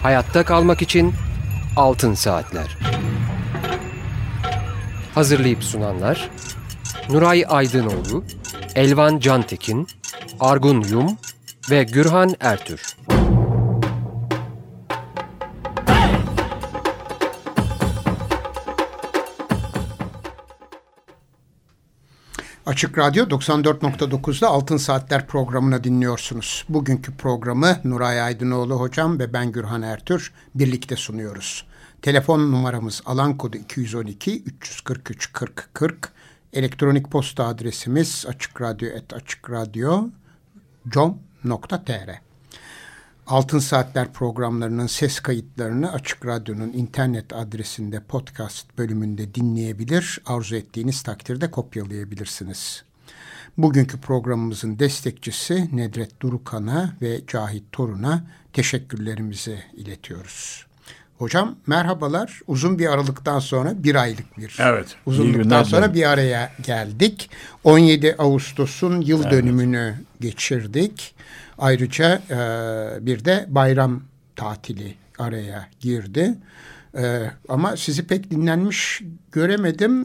Hayatta kalmak için Altın Saatler. Hazırlayıp sunanlar Nuray Aydınoğlu, Elvan Cantekin, Argun Yum ve Gürhan Ertür. Açık Radyo 94.9'da Altın Saatler programını dinliyorsunuz. Bugünkü programı Nuray Aydınoğlu hocam ve ben Gürhan Ertür birlikte sunuyoruz. Telefon numaramız alan kodu 212 343 40 40. Elektronik posta adresimiz açıkradyo@açıkradyo.com.tr. Altın Saatler programlarının ses kayıtlarını Açık Radyo'nun internet adresinde podcast bölümünde dinleyebilir, arzu ettiğiniz takdirde kopyalayabilirsiniz. Bugünkü programımızın destekçisi Nedret Durukan'a ve Cahit Torun'a teşekkürlerimizi iletiyoruz. Hocam merhabalar. Uzun bir aralıktan sonra bir aylık bir uzunluktan sonra bir araya geldik. 17 Ağustos'un yıl dönümünü geçirdik. Ayrıca bir de bayram tatili araya girdi. Ama sizi pek dinlenmiş göremedim.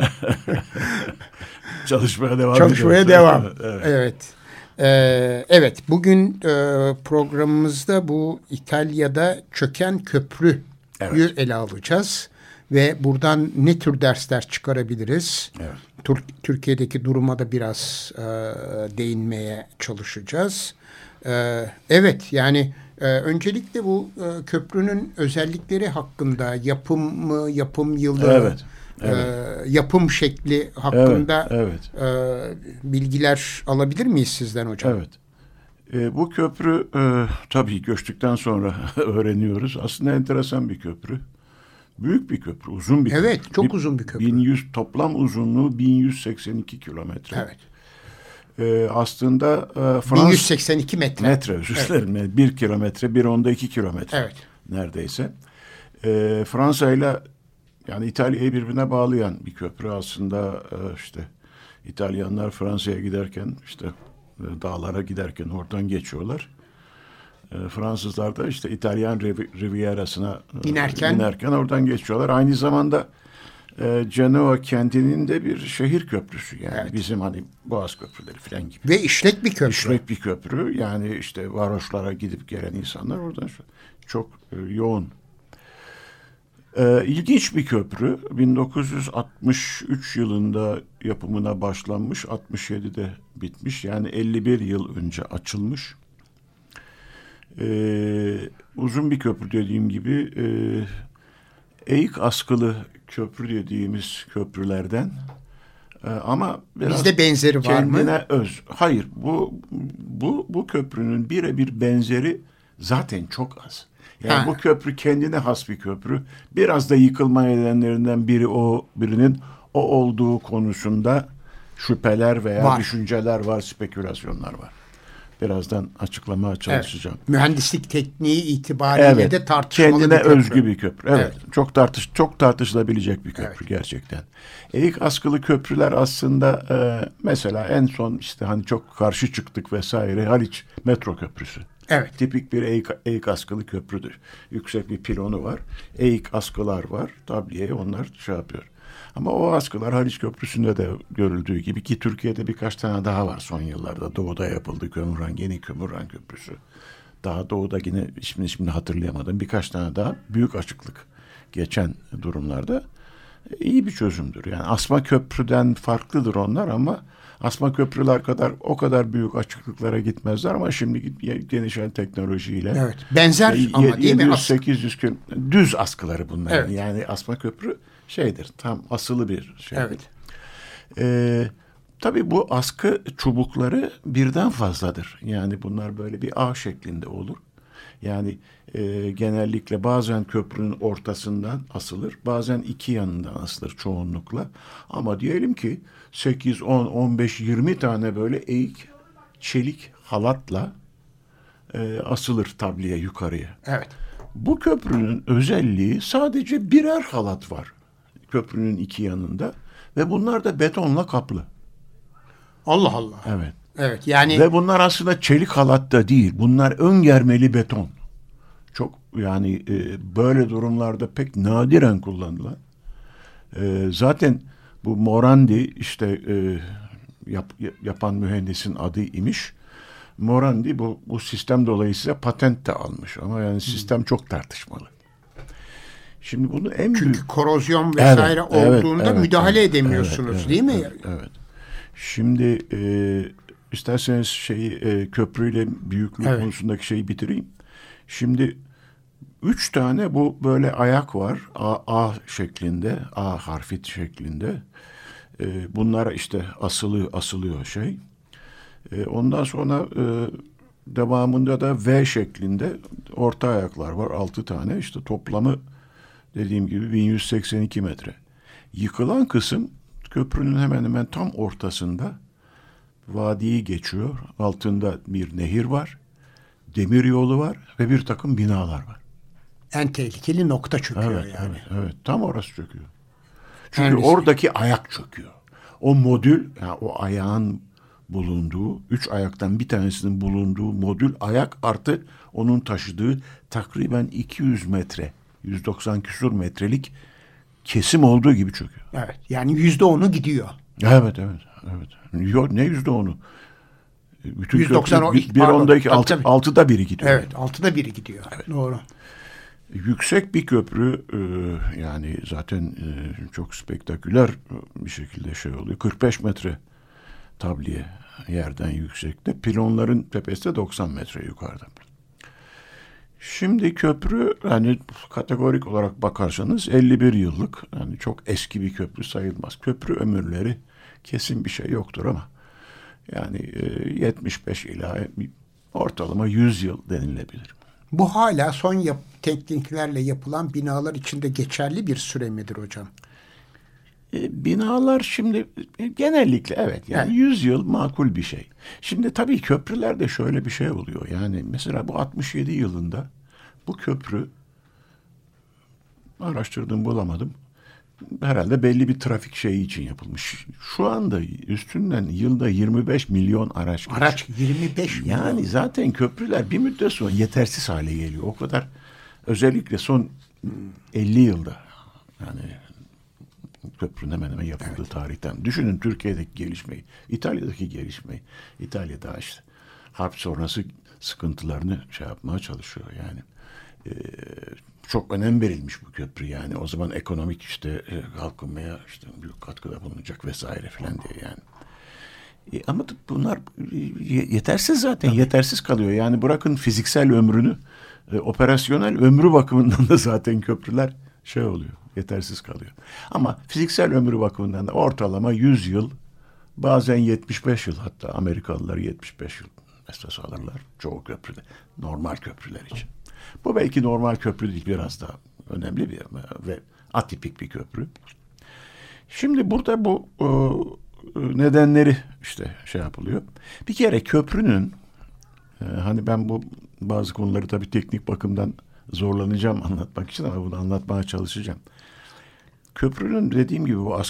Çalışmaya devam. Çalışmaya devam. Evet. Evet. Bugün programımızda bu İtalya'da çöken köprüyü ele alacağız. Ve buradan ne tür dersler çıkarabiliriz? Evet. Türkiye'deki duruma da biraz değinmeye çalışacağız. Evet, yani öncelikle bu köprünün özellikleri hakkında yapım yılı, yapım şekli hakkında bilgiler alabilir miyiz sizden hocam? Evet. Bu köprü tabii göçtükten sonra öğreniyoruz. Aslında enteresan bir köprü. Büyük bir köprü, uzun bir köprü. Evet, çok uzun bir köprü. Toplam uzunluğu 1182 kilometre. Evet. Aslında 1182 metre. Özür dilerim. Evet. 1 kilometre, 1.2 kilometre. Evet. Neredeyse. Fransa ile yani İtalya'yı birbirine bağlayan bir köprü aslında işte İtalyanlar Fransa'ya giderken işte dağlara giderken oradan geçiyorlar. Fransızlar da işte İtalyan Rivierası'na binerken oradan geçiyorlar. Aynı zamanda Genoa kentinin de bir şehir köprüsü yani bizim hani Boğaz köprüleri falan gibi. Ve işlek bir köprü. İşlek bir köprü yani işte varoşlara gidip gelen insanlar oradan çok yoğun. İlginç bir köprü. 1963 yılında yapımına başlanmış, 67'de bitmiş. Yani 51 yıl önce açılmış. Uzun bir köprü dediğim gibi eğik askılı köprü dediğimiz köprülerden ama biraz bizde benzeri var kendine mı? Hayır, bu köprünün birebir benzeri zaten çok az. Yani bu köprü kendine has bir köprü. Biraz da yıkılma nedenlerinden birinin o olduğu konusunda şüpheler veya düşünceler var, spekülasyonlar var. Birazdan açıklamaya çalışacağım. Evet. Mühendislik tekniği itibariyle de tartışmalı kendine bir köprü. Özgü bir köprü. Evet. Çok tartışılabilecek bir köprü gerçekten. Eğik askılı köprüler aslında mesela en son işte hani çok karşı çıktık vesaire Haliç metro köprüsü. Evet. Tipik bir eğik askılı köprüdür. Yüksek bir pilonu var. Eğik askılar var. Tabliye onlar yapıyor. Ama o askılar Haliç Köprüsü'nde de görüldüğü gibi ki Türkiye'de birkaç tane daha var son yıllarda. Doğu'da yapıldı Yeni Kömürhan Köprüsü. Daha doğuda yine şimdi hatırlayamadım. Birkaç tane daha büyük açıklık geçen durumlarda iyi bir çözümdür. Yani asma köprüden farklıdır onlar ama asma köprüler o kadar büyük açıklıklara gitmezler ama şimdi gelişen teknolojiyle benzer ama değil mi? 700-800 km düz askıları bunlar. Evet. Yani asma köprü tam asılı bir şey. Evet. Tabii bu askı çubukları birden fazladır. Yani bunlar böyle bir ağ şeklinde olur. Yani genellikle bazen köprünün ortasından asılır, bazen iki yanından asılır çoğunlukla. Ama diyelim ki 8, 10, 15, 20 tane böyle eğik çelik halatla asılır tabliye yukarıya. Evet. Bu köprünün özelliği sadece birer halat var köprünün iki yanında ve bunlar da betonla kaplı. Allah Allah. Evet. Evet yani. Ve bunlar aslında çelik halat da değil. Bunlar ön germeli beton. çok yani böyle durumlarda pek nadiren kullanılan. Zaten bu Morandi işte yapan mühendisin adı imiş. Morandi bu sistem dolayısıyla patent de almış ama yani sistem çok tartışmalı. Şimdi bunu Çünkü korozyon vesaire olduğunda müdahale edemiyorsunuz değil mi? Evet. Şimdi isterseniz köprüyle büyüklük konusundaki şeyi bitireyim. Şimdi 3 tane bu böyle ayak var. A şeklinde, A harfi şeklinde. Bunlar işte asılıyor şey. Ondan sonra devamında da V şeklinde orta ayaklar var. 6 tane. İşte toplamı dediğim gibi 1182 metre. Yıkılan kısım köprünün hemen hemen tam ortasında, vadiyi geçiyor. Altında bir nehir var. Demir yolu var ve bir takım binalar var. En tehlikeli nokta çöküyor yani. Evet. Tam orası çöküyor. Çünkü oradaki ayak çöküyor. O modül, yani o ayağın bulunduğu, 3 ayaktan bir tanesinin bulunduğu modül ayak artı onun taşıdığı takriben 200 metre, 190 küsur metrelik kesim olduğu gibi çöküyor. Evet. Yani %10'u gidiyor. Evet. Yok, ne %10'u? Bütün 190 bir ondaki 6'da biri gidiyor. Evet, 6'da biri gidiyor. Evet. Doğru. Yüksek bir köprü yani zaten çok spektaküler bir şekilde şey oluyor. 45 metre tabliye yerden yüksekte. Pilonların tepesi de 90 metre yukarıda. Şimdi köprü hani kategorik olarak bakarsanız 51 yıllık, yani çok eski bir köprü sayılmaz. Köprü ömürleri kesin bir şey yoktur ama yani 75 ila ortalama 100 yıl denilebilir. Bu hala son tekniklerle yapılan binalar içinde geçerli bir süre midir hocam? Binalar şimdi genellikle evet yani 100 yıl makul bir şey. Şimdi tabii köprülerde şöyle bir şey oluyor. Yani mesela bu 67 yılında bu köprü, araştırdım bulamadım. Herhalde belli bir trafik şeyi için yapılmış. Şu anda üstünden yılda 25 milyon araç geçiyor. Araç 25 milyon. Yani zaten köprüler bir müddet sonra yetersiz hale geliyor. O kadar, özellikle son 50 yılda yani köprünün hemen hemen yapıldığı tarihten. Düşünün Türkiye'deki gelişmeyi, İtalya'daki gelişmeyi. İtalya'da işte harp sonrası sıkıntılarını yapmaya çalışıyor yani. Çok önem verilmiş bu köprü yani. O zaman ekonomik işte kalkınmaya işte büyük katkıda bulunacak vesaire filan diye yani. Ama bunlar yetersiz zaten. Tabii. Yetersiz kalıyor. Yani bırakın fiziksel ömrünü, operasyonel ömrü bakımından da zaten köprüler şey oluyor. Yetersiz kalıyor. Ama fiziksel ömrü bakımından da ortalama 100 yıl, bazen 75 yıl, hatta Amerikalılar 75 yıl esas alırlar çoğu köprüde. Normal köprüler için. Bu belki normal köprü değil, biraz daha önemli bir ve atipik bir köprü. Şimdi burada bu nedenleri işte şey yapılıyor. Bir kere köprünün hani ben bu bazı konuları tabii teknik bakımdan zorlanacağım anlatmak için ama bunu anlatmaya çalışacağım. Köprünün dediğim gibi bu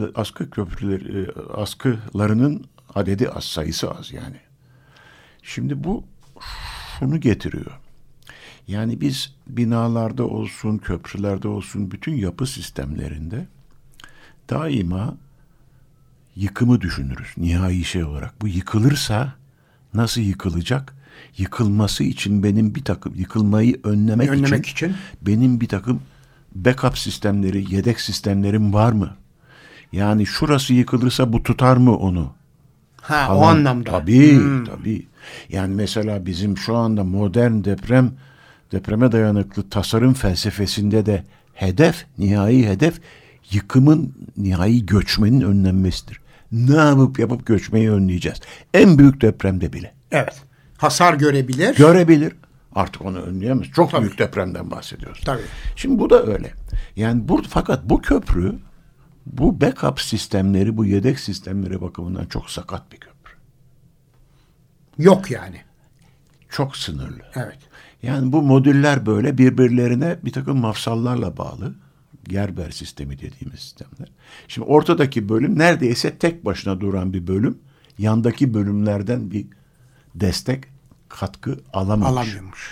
askılarının adedi az, sayısı az yani. Şimdi bu şunu getiriyor. Yani biz binalarda olsun, köprülerde olsun, bütün yapı sistemlerinde daima yıkımı düşünürüz nihai şey olarak. Bu yıkılırsa nasıl yıkılacak? Yıkılması için benim bir takım, yıkılmayı önlemek için benim bir takım backup sistemleri, yedek sistemlerim var mı? Yani şurası yıkılırsa bu tutar mı onu? O anlamda. Tabii. Yani mesela bizim şu anda modern depreme dayanıklı tasarım felsefesinde de nihai hedef yıkımın, nihai göçmenin önlenmesidir. Ne yapıp göçmeyi önleyeceğiz? En büyük depremde bile. Evet. Hasar görebilir. Artık onu önleyemez. Çok büyük depremden bahsediyoruz. Tabii. Şimdi bu da öyle. Yani fakat bu köprü, bu backup sistemleri, bu yedek sistemleri bakımından çok sakat bir köprü. Yok yani. Çok sınırlı. Evet. Yani bu modüller böyle birbirlerine bir takım mafsallarla bağlı. Gerber sistemi dediğimiz sistemler. Şimdi ortadaki bölüm neredeyse tek başına duran bir bölüm. Yandaki bölümlerden bir destek, katkı alamamış.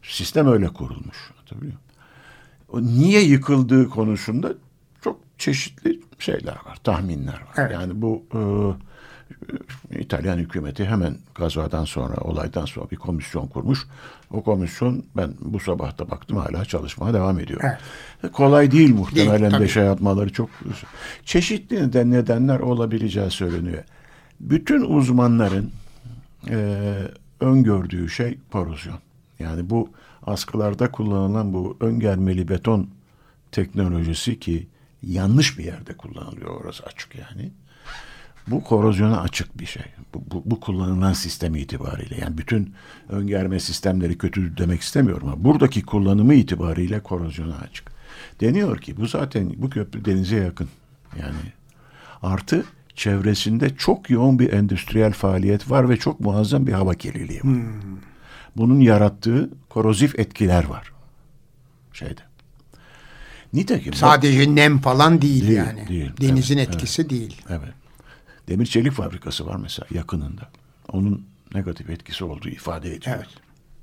Sistem öyle kurulmuş. Tabii. O niye yıkıldığı konusunda çok çeşitli şeyler var, tahminler var. Evet. Yani bu İtalyan hükümeti hemen gazadan sonra, olaydan sonra bir komisyon kurmuş. O komisyon, ben bu sabah da baktım, hala çalışmaya devam ediyor. Evet. Kolay değil muhtemelen Değil, de şey yapmaları, çok çeşitli nedenler olabileceği söyleniyor. Bütün uzmanların öngördüğü şey korozyon. Yani bu askılarda kullanılan bu öngermeli beton teknolojisi, ki yanlış bir yerde kullanılıyor, orası açık yani. Bu korozyona açık bir şey. Bu kullanılan sistem itibariyle. Yani bütün öngerme sistemleri kötü demek istemiyorum ama buradaki kullanımı itibariyle korozyona açık. Deniyor ki bu zaten, bu köprü denize yakın. Yani artı çevresinde çok yoğun bir endüstriyel faaliyet var ve çok muazzam bir hava kirliliği var. Bunun yarattığı korozif etkiler var şeyde. Nitekim sadece nem falan değil Değil, yani. değil. Denizin Evet, etkisi değil. Evet. Demir çelik fabrikası var mesela yakınında. Onun negatif etkisi olduğu ifade ediyor. Evet.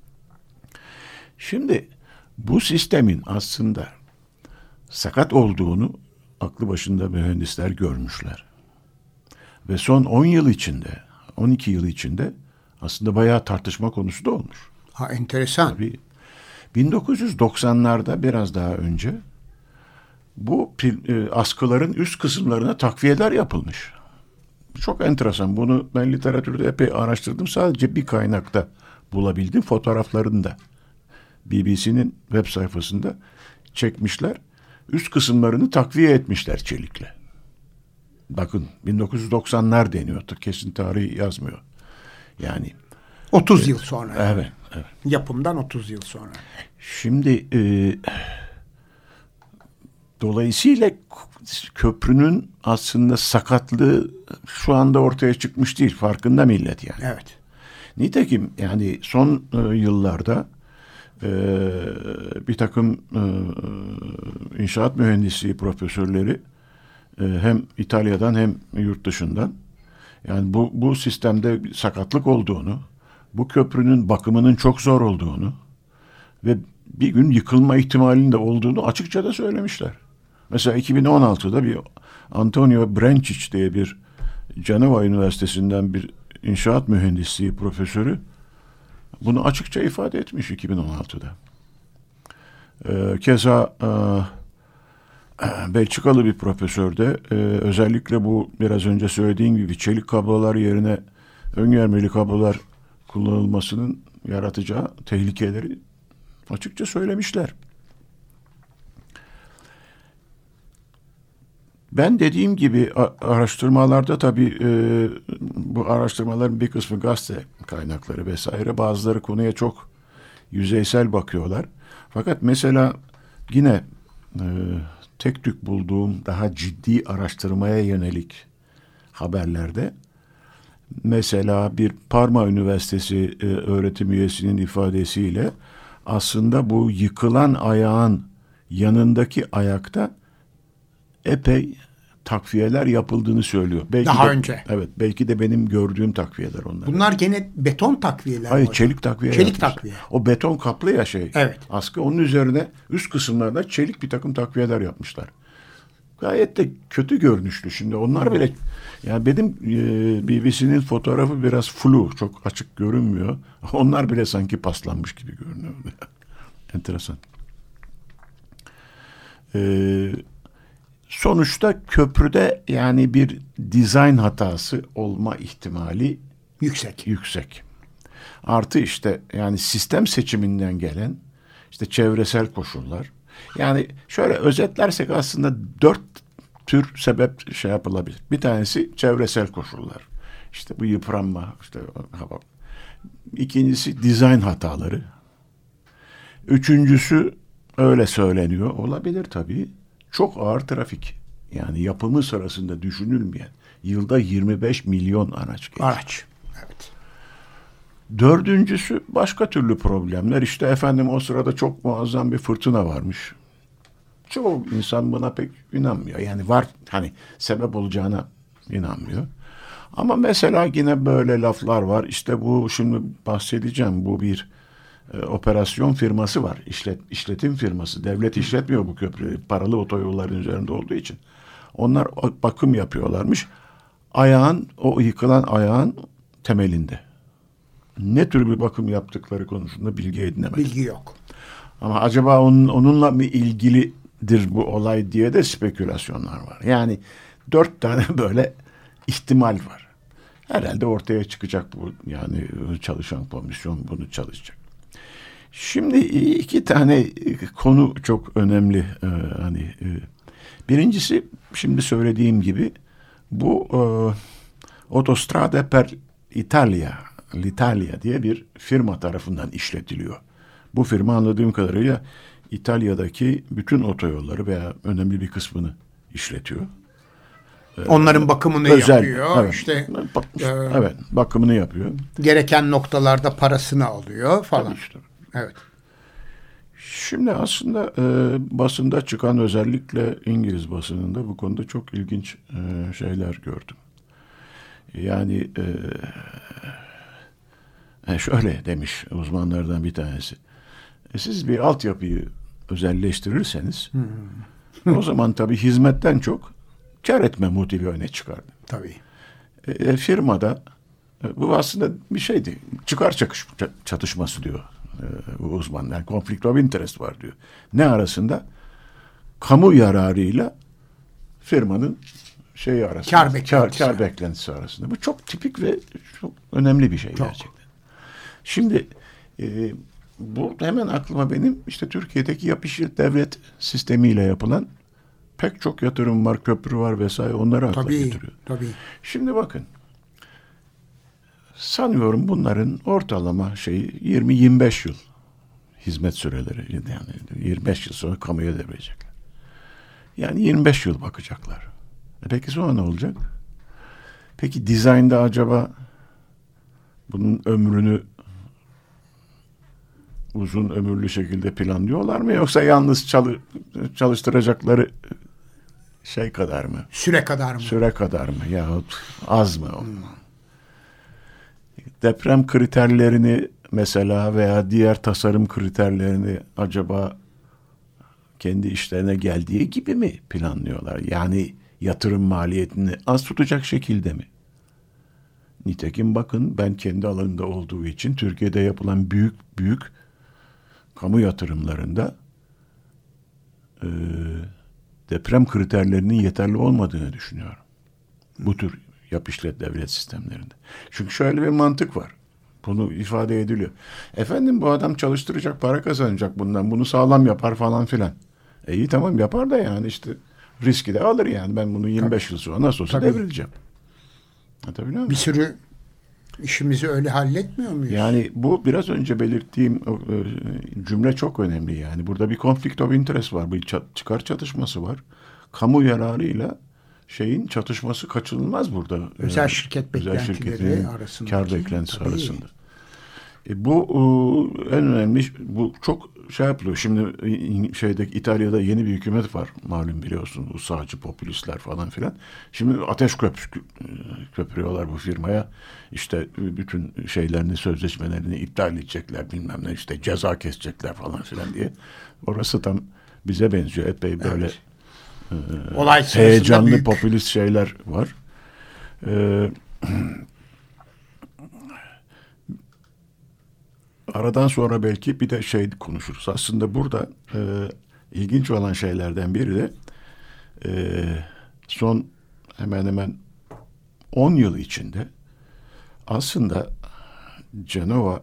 Şimdi bu sistemin aslında sakat olduğunu aklı başında mühendisler görmüşler. Ve son 10 yıl içinde, 12 yıl içinde aslında bayağı tartışma konusu da olmuş. Ha, enteresan. Tabii 1990'larda, biraz daha önce, bu askıların üst kısımlarına takviyeler yapılmış. Çok enteresan. Bunu ben literatürde epey araştırdım. Sadece bir kaynakta bulabildim. Fotoğraflarını da BBC'nin web sayfasında çekmişler. Üst kısımlarını takviye etmişler çelikle. Bakın 1990'lar deniyor. Kesin tarihi yazmıyor. Yani 30 yıl sonra. evet, evet. Yapımdan 30 yıl sonra. Şimdi dolayısıyla köprünün aslında sakatlığı şu anda ortaya çıkmış değil. Farkında millet yani. Evet. Nitekim yani son yıllarda bir takım inşaat mühendisliği profesörleri hem İtalya'dan hem yurt dışından, yani bu sistemde sakatlık olduğunu, bu köprünün bakımının çok zor olduğunu ve bir gün yıkılma ihtimalinin de olduğunu açıkça da söylemişler. Mesela 2016'da bir Antonio Brančić diye bir Cenova Üniversitesi'nden bir inşaat mühendisliği profesörü bunu açıkça ifade etmiş 2016'da. Keza Belçikalı bir profesör de özellikle bu biraz önce söylediğim gibi çelik kablolar yerine öngermeli kablolar kullanılmasının yaratacağı tehlikeleri açıkça söylemişler. Ben dediğim gibi araştırmalarda tabii bu araştırmaların bir kısmı gazete kaynakları vesaire, bazıları konuya çok yüzeysel bakıyorlar. Fakat mesela yine tek tük bulduğum daha ciddi araştırmaya yönelik haberlerde, mesela bir Parma Üniversitesi öğretim üyesinin ifadesiyle aslında bu yıkılan ayağın yanındaki ayakta epey takviyeler yapıldığını söylüyor. Belki daha de, önce. Evet, belki de benim gördüğüm takviyeler onlar. Bunlar gene beton takviyeler. Hayır, çelik takviye. Çelik takviye. O beton kaplı ya şey. Evet. Askı, onun üzerine üst kısımlarda çelik bir takım takviyeler yapmışlar. Gayet de kötü görünüşlü. Şimdi onlar bile, yani benim BBC'nin fotoğrafı biraz flu, çok açık görünmüyor. Onlar bile sanki paslanmış gibi görünüyor. Enteresan. Sonuçta köprüde yani bir dizayn hatası olma ihtimali yüksek. Artı işte yani sistem seçiminden gelen işte çevresel koşullar. Yani şöyle özetlersek aslında 4 tür sebep şey yapılabilir. Bir tanesi çevresel koşullar. İşte bu yıpranma, işte hava. İkincisi dizayn hataları. Üçüncüsü, öyle söyleniyor, olabilir tabii, çok ağır trafik. Yani yapımı sırasında düşünülmeyen, yılda 25 milyon araç geçiyor. Araç. Evet. Dördüncüsü başka türlü problemler. İşte efendim o sırada çok muazzam bir fırtına varmış. Çoğu insan buna pek inanmıyor. Yani var, hani sebep olacağına inanmıyor. Ama mesela yine böyle laflar var. İşte bu, şimdi bahsedeceğim, bu bir operasyon firması var. İşletim firması. Devlet işletmiyor bu köprüyü. Paralı otoyolların üzerinde olduğu için. Onlar bakım yapıyorlarmış. O yıkılan ayağın temelinde. Ne tür bir bakım yaptıkları konusunda bilgi edinemedim. Bilgi yok. Ama acaba onunla mı ilgilidir bu olay diye de spekülasyonlar var. Yani 4 tane böyle ihtimal var. Herhalde ortaya çıkacak bu. Yani çalışan komisyon bunu çalışacak. Şimdi 2 tane konu çok önemli. Birincisi şimdi söylediğim gibi bu Autostrade per l'Italia diye bir firma tarafından işletiliyor. Bu firma anladığım kadarıyla İtalya'daki bütün otoyolları veya önemli bir kısmını işletiyor. Onların bakımını yapıyor. Evet, İşte evet, bakımını yapıyor. Gereken noktalarda parasını alıyor falan. İşte. Evet. Şimdi aslında basında çıkan, özellikle İngiliz basınında bu konuda çok ilginç şeyler gördüm. Yani şöyle demiş uzmanlardan bir tanesi. Siz bir altyapıyı özelleştirirseniz o zaman tabii hizmetten çok kar etme motivi öne çıkardı. Tabii. Firmada bu aslında bir şeydi. Çıkar çatışması diyor uzmanlar. Yani conflict of interest var diyor. Ne arasında? Kamu yararıyla firmanın arasında. Kar beklentisi arasında. Bu çok tipik ve çok önemli bir şey gerçekten. Şimdi bu hemen aklıma benim işte Türkiye'deki yapışık devlet sistemiyle yapılan pek çok yatırım var, köprü var vesaire, onları akla getiriyor. Tabii. Şimdi bakın, sanıyorum bunların ortalama 20-25 yıl hizmet süreleri, yani 25 yıl sonra kamuya devredecekler. Yani 25 yıl bakacaklar. Peki sonra ne olacak? Peki dizaynda acaba bunun ömrünü uzun ömürlü şekilde planlıyorlar mı, yoksa yalnız çalıştıracakları kadar mı? Süre kadar mı? Süre kadar mı? Yahut az mı? Deprem kriterlerini mesela veya diğer tasarım kriterlerini acaba kendi işlerine geldiği gibi mi planlıyorlar? Yani yatırım maliyetini az tutacak şekilde mi? Nitekim bakın, ben kendi alanında olduğu için Türkiye'de yapılan büyük kamu yatırımlarında deprem kriterlerinin yeterli olmadığını düşünüyorum. Bu tür yapışlet devlet sistemlerinde. Çünkü şöyle bir mantık var. Bunu ifade ediliyor. Efendim, bu adam çalıştıracak, para kazanacak bundan. Bunu sağlam yapar falan filan. İyi tamam, yapar da yani işte riski de alır yani. Ben bunu 25 yıl sonra nasıl olsa devredeceğim. Bir sürü işimizi öyle halletmiyor muyuz? Yani bu biraz önce belirttiğim cümle çok önemli yani. Burada bir conflict of interest var. Bir çıkar çatışması var. Kamu yararıyla çatışması kaçınılmaz burada. Özel şirket beklentileri arasında. Kar beklentisi arasında. Bu en önemli, bu çok yapılıyor. Şimdi İtalya'da yeni bir hükümet var. Malum, biliyorsun, bu sağcı popülistler falan filan. Şimdi ateş köpürüyorlar bu firmaya. İşte bütün sözleşmelerini iptal edecekler, bilmem ne, işte ceza kesecekler falan filan diye. Orası tam bize benziyor. Epey böyle heyecanlı popülist şeyler var. Aradan sonra belki bir de konuşuruz. Aslında burada ilginç olan şeylerden biri de son hemen hemen 10 yıl içinde aslında Cenova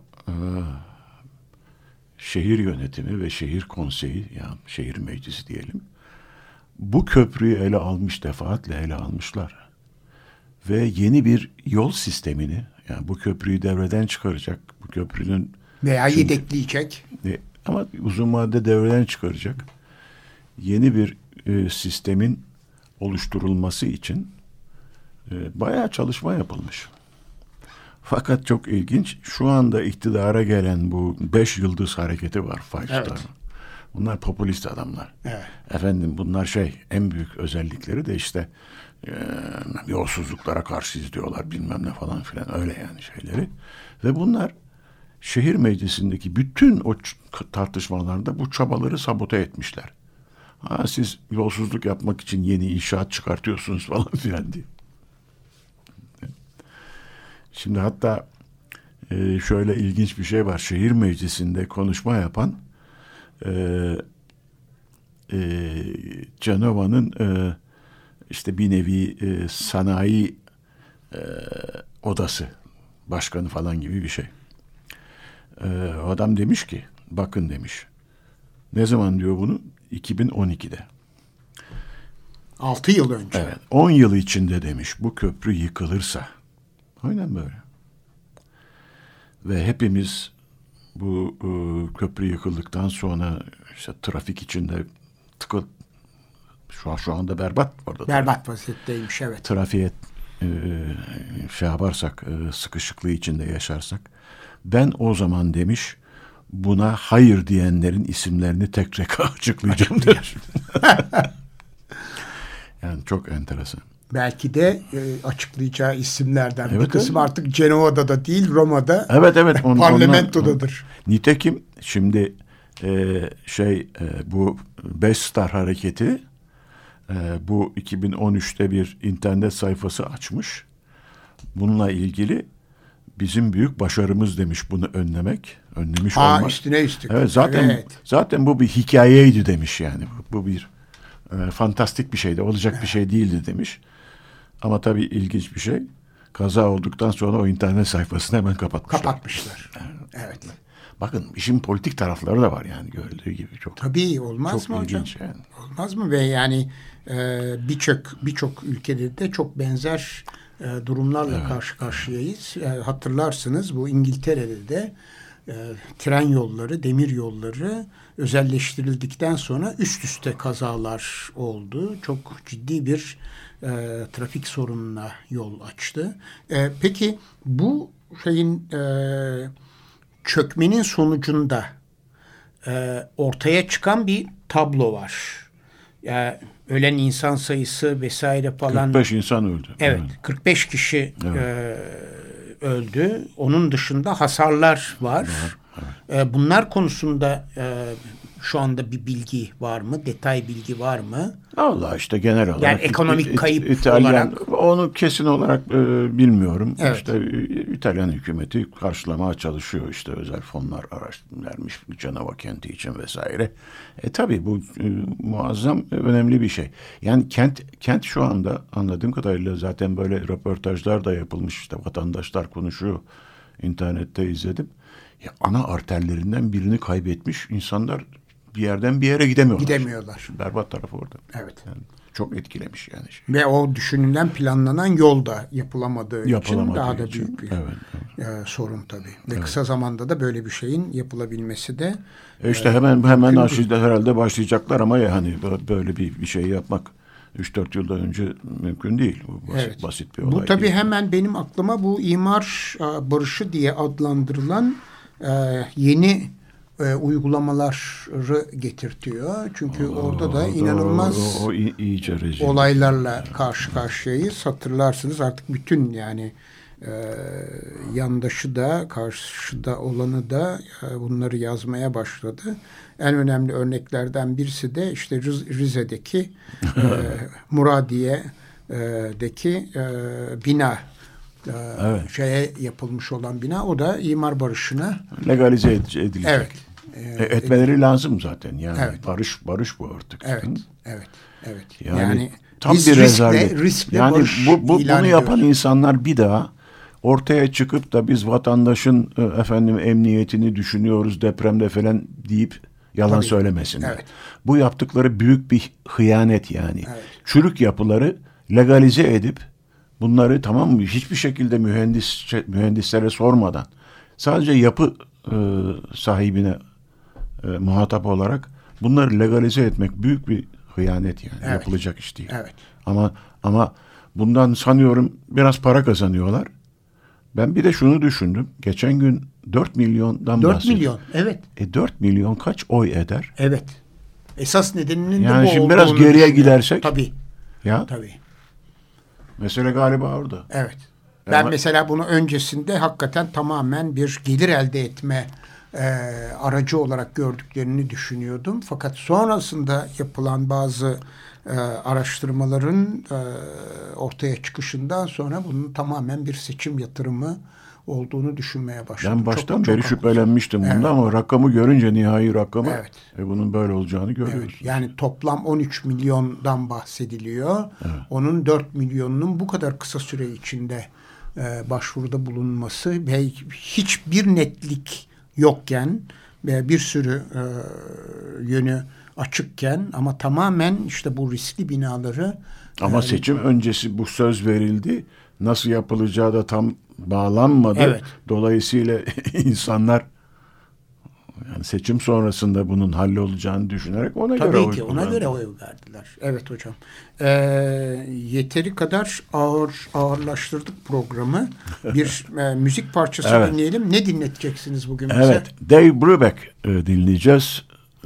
şehir yönetimi ve şehir konseyi, yani şehir meclisi diyelim, bu köprüyü defaatle ele almışlar. Ve yeni bir yol sistemini, yani bu köprüyü devreden çıkaracak, bu köprünün veya yedekleyecek ama uzun vadede devreden çıkaracak yeni bir sistemin oluşturulması için bayağı çalışma yapılmış. Fakat çok ilginç, şu anda iktidara gelen bu 5 yıldız hareketi var. Evet. Bunlar popülist adamlar. Evet. Efendim, bunlar en büyük özellikleri de işte yolsuzluklara karşıyız diyorlar, bilmem ne falan filan, öyle yani şeyleri. Ve bunlar şehir meclisindeki bütün o tartışmalarda bu çabaları sabote etmişler. Siz yolsuzluk yapmak için yeni inşaat çıkartıyorsunuz falan filan diye. Şimdi hatta şöyle ilginç bir şey var. Şehir meclisinde konuşma yapan Cenova'nın işte bir nevi sanayi odası başkanı falan gibi bir şey. Adam demiş ki, bakın demiş. Ne zaman diyor bunu? 2012'de. 6 yıl önce. Evet. 10 yıl içinde demiş bu köprü yıkılırsa. Aynen böyle. Ve hepimiz bu köprü yıkıldıktan sonra işte trafik içinde şu anda berbat orada. Berbat vaziyetteymiş, evet. Trafiğe şey yaparsak, sıkışıklığı içinde yaşarsak, ben o zaman demiş buna hayır diyenlerin isimlerini tek tek açıklayacağım demiş. Yani çok enteresan. Belki de açıklayacağı isimlerden evet, bir kısım artık Cenova'da da değil, Roma'da, evet, parlamentodadır. Nitekim şimdi bu 5 Star hareketi bu 2013'te bir internet sayfası açmış. Bununla ilgili bizim büyük başarımız demiş bunu önlemiş olmak. Üstüne üstlük. Evet, zaten bu bir hikayeydi demiş yani. Bu bir fantastik bir şeydi, olacak bir şey değildi demiş. Ama tabii ilginç bir şey. Kaza olduktan sonra o internet sayfasını hemen kapatmışlar. Evet. Bakın işin politik tarafları da var yani görüldüğü gibi çok. Tabii, olmaz çok mı hocam? Yani. Olmaz mı? Ve yani birçok ülkede de çok benzer durumlarla karşı karşıyayız. Hatırlarsınız bu İngiltere'de de tren yolları, demir yolları özelleştirildikten sonra üst üste kazalar oldu. Çok ciddi bir trafik sorununa yol açtı. Peki bu şeyin çökmenin sonucunda ortaya çıkan bir tablo var. Yani ölen insan sayısı vesaire falan. 45 insan öldü. Evet, 45 kişi öldü. Onun dışında hasarlar var. Evet. Bunlar konusunda şu anda bir bilgi var mı? Detay bilgi var mı? Allah işte genel olarak. Yani ekonomik kayıp olarak. Onu kesin olarak bilmiyorum. Evet. İşte İtalyan hükümeti karşılamaya çalışıyor. İşte özel fonlar vermiş Cenova kenti için vesaire. Tabii bu muazzam önemli bir şey. Yani kent şu anda anladığım kadarıyla zaten böyle röportajlar da yapılmış. İşte vatandaşlar konuşuyor. İnternette izledim. Ana arterlerinden birini kaybetmiş insanlar bir yerden bir yere gidemiyorlar. Berbat tarafı orada. Evet. Yani çok etkilemiş yani. Ve o düşünülen, planlanan yol da yapılamadığı için daha da büyük bir sorun tabii. Ve kısa zamanda da böyle bir şeyin yapılabilmesi de işte hemen herhalde başlayacaklar ama yani böyle bir şey yapmak 3-4 yıldan önce mümkün değil. Bu basit bir olay. Bu tabii değil. hemen benim aklıma bu imar barışı diye adlandırılan yeni uygulamaları getirtiyor. Çünkü orada da inanılmaz olaylarla karşı karşıyayız. Hatırlarsınız artık bütün yani yandaşı da karşıda olanı da bunları yazmaya başladı. En önemli örneklerden birisi de işte Rize'deki Muradiye'deki bina. Şeye yapılmış olan bina, o da imar barışına legalize edilecek. Evet. Etmeleri lazım zaten. Yani barış bu artık. Evet. Yani tam bir rezalet. Yani bunu yapan insanlar bir daha ortaya çıkıp da biz vatandaşın emniyetini düşünüyoruz depremde falan deyip yalan söylemesinler. Evet. Bu yaptıkları büyük bir hıyanet yani. Evet. Çürük yapıları legalize edip bunları tamam mı hiçbir şekilde mühendislere sormadan sadece yapı sahibine muhatap olarak bunları legalize etmek büyük bir hıyanet yani. Evet. Yapılacak iş değil. Evet. Ama bundan sanıyorum biraz para kazanıyorlar. Ben bir de şunu düşündüm. Geçen gün 4 milyondan 4 milyon, evet. 4 milyon kaç oy eder? Evet. Esas nedeninin de bu yani şimdi biraz geriye gidersek. Tabii. Ya. Tabii. Mesele galiba orada. Evet. Ben mesela bunu öncesinde hakikaten tamamen bir gelir elde etme aracı olarak gördüklerini düşünüyordum. Fakat sonrasında yapılan bazı araştırmaların ortaya çıkışından sonra bunun tamamen bir seçim yatırımı olduğunu düşünmeye başladım. Ben baştan beri şüphelenmiştim bunda ama rakamı görünce, nihai rakamı bunun böyle olacağını görüyoruz. Evet, yani toplam 13 milyondan bahsediliyor. Evet. Onun 4 milyonunun bu kadar kısa süre içinde başvuruda bulunması ve hiçbir netlik yokken ve bir sürü yönü açıkken ama tamamen işte bu riskli binaları... Ama seçim öncesi bu söz verildi. Nasıl yapılacağı da tam bağlanmadı. Evet. Dolayısıyla insanlar yani seçim sonrasında bunun hallolacağını düşünerek ona göre oy verdiler. Evet hocam. Yeteri kadar ağırlaştırdık programı. Bir müzik parçası dinleyelim. Ne dinleteceksiniz bugün bize? Evet. Dave Brubeck dinleyeceğiz.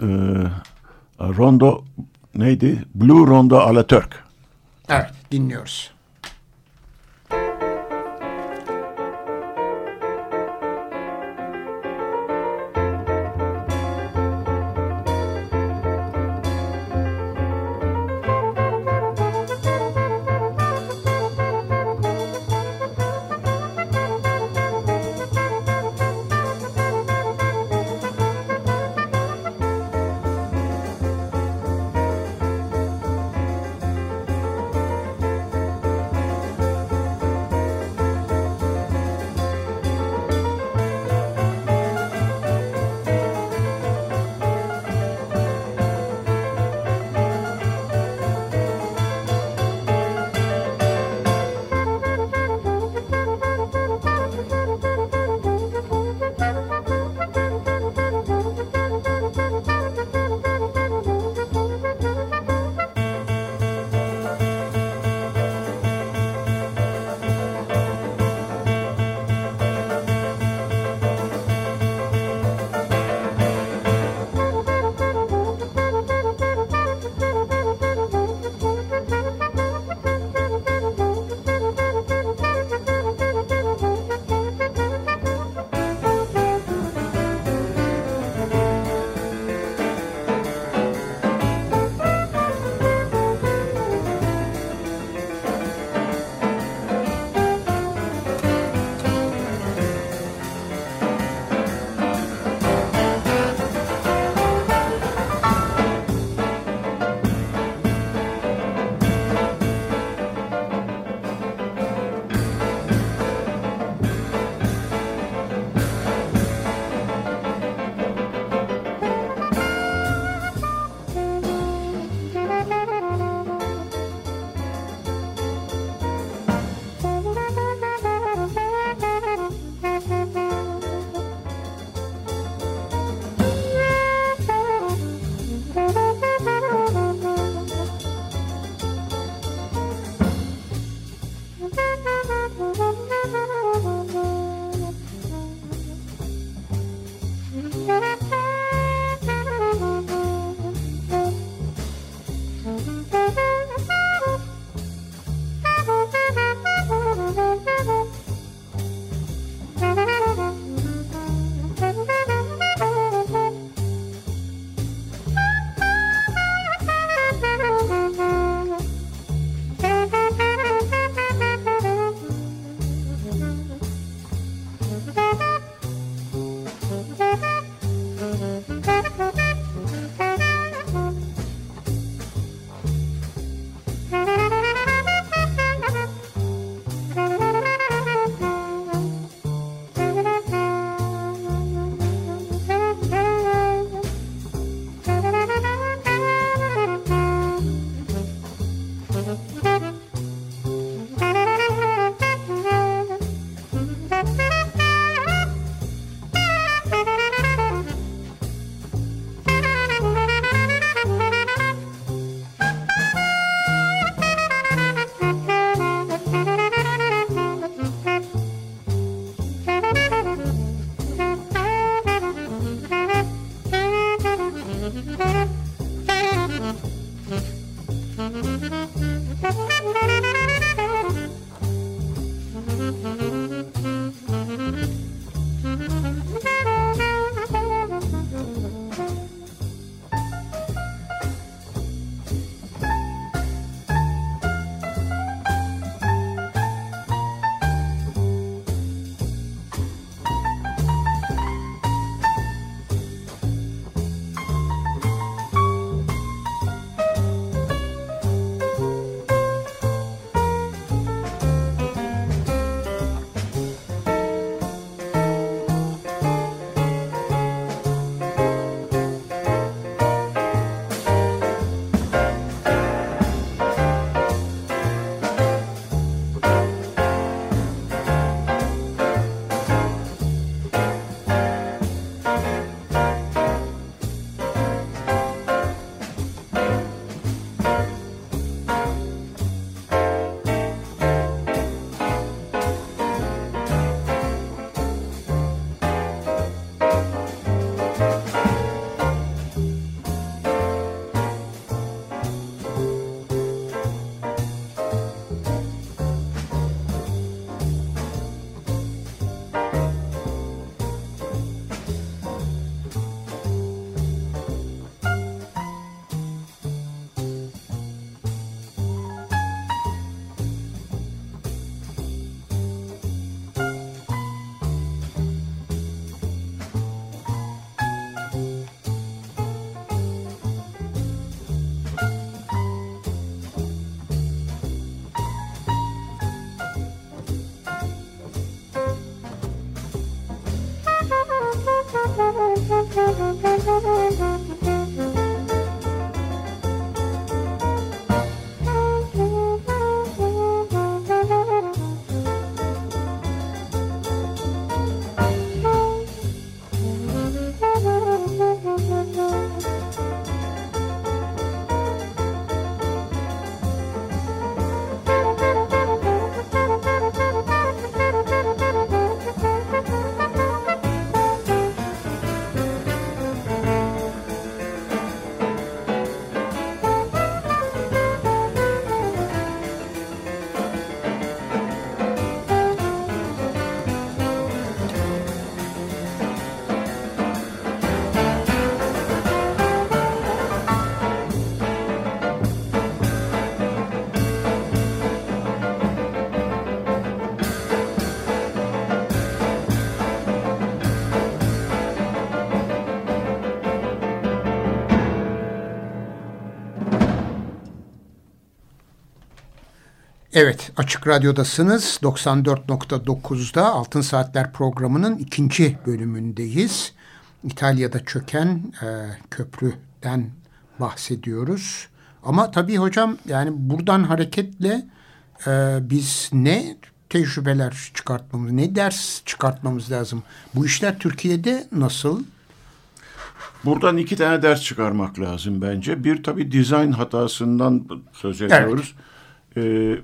Rondo neydi? Blue Rondo à la Turk. Evet, dinliyoruz. Evet, Açık Radyo'dasınız. 94.9'da Altın Saatler programının 2. bölümündeyiz. İtalya'da çöken köprüden bahsediyoruz. Ama tabii hocam, yani buradan hareketle biz ne tecrübeler çıkartmamız, ne ders çıkartmamız lazım? Bu işler Türkiye'de nasıl? Buradan 2 tane ders çıkarmak lazım bence. Bir, tabii dizayn hatasından söz ediyoruz. Evet.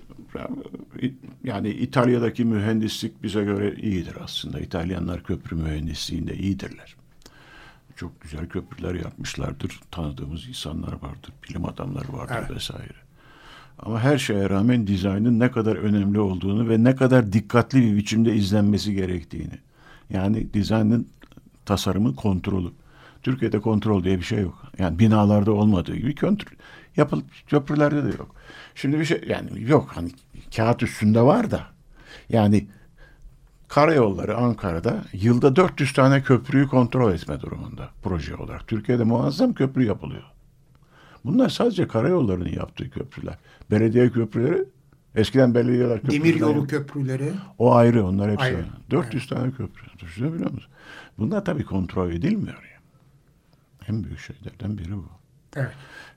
Yani İtalya'daki mühendislik bize göre iyidir aslında. İtalyanlar köprü mühendisliğinde iyidirler. Çok güzel köprüler yapmışlardır. Tanıdığımız insanlar vardır, bilim adamları vardır, evet, vesaire. Ama her şeye rağmen dizaynın ne kadar önemli olduğunu ve ne kadar dikkatli bir biçimde izlenmesi gerektiğini. Yani dizaynın tasarımı, kontrolü. Türkiye'de kontrol diye bir şey yok. Yani binalarda olmadığı gibi köprülerde de yok. Şimdi bir şey yani yok, hani kağıt üstünde var da, yani karayolları Ankara'da yılda 400 tane köprüyü kontrol etme durumunda proje olarak. Türkiye'de muazzam köprü yapılıyor. Bunlar sadece karayollarının yaptığı köprüler. Belediye köprüleri, eskiden belediyeler köprüleri. Demiryolu köprüleri. O ayrı, onlar hepsi ayrı. Ayrı. 400 tane köprü. Düşünebiliyor musun? Bunlar tabii kontrol edilmiyor. Yani. En büyük şeylerden biri bu. Evet.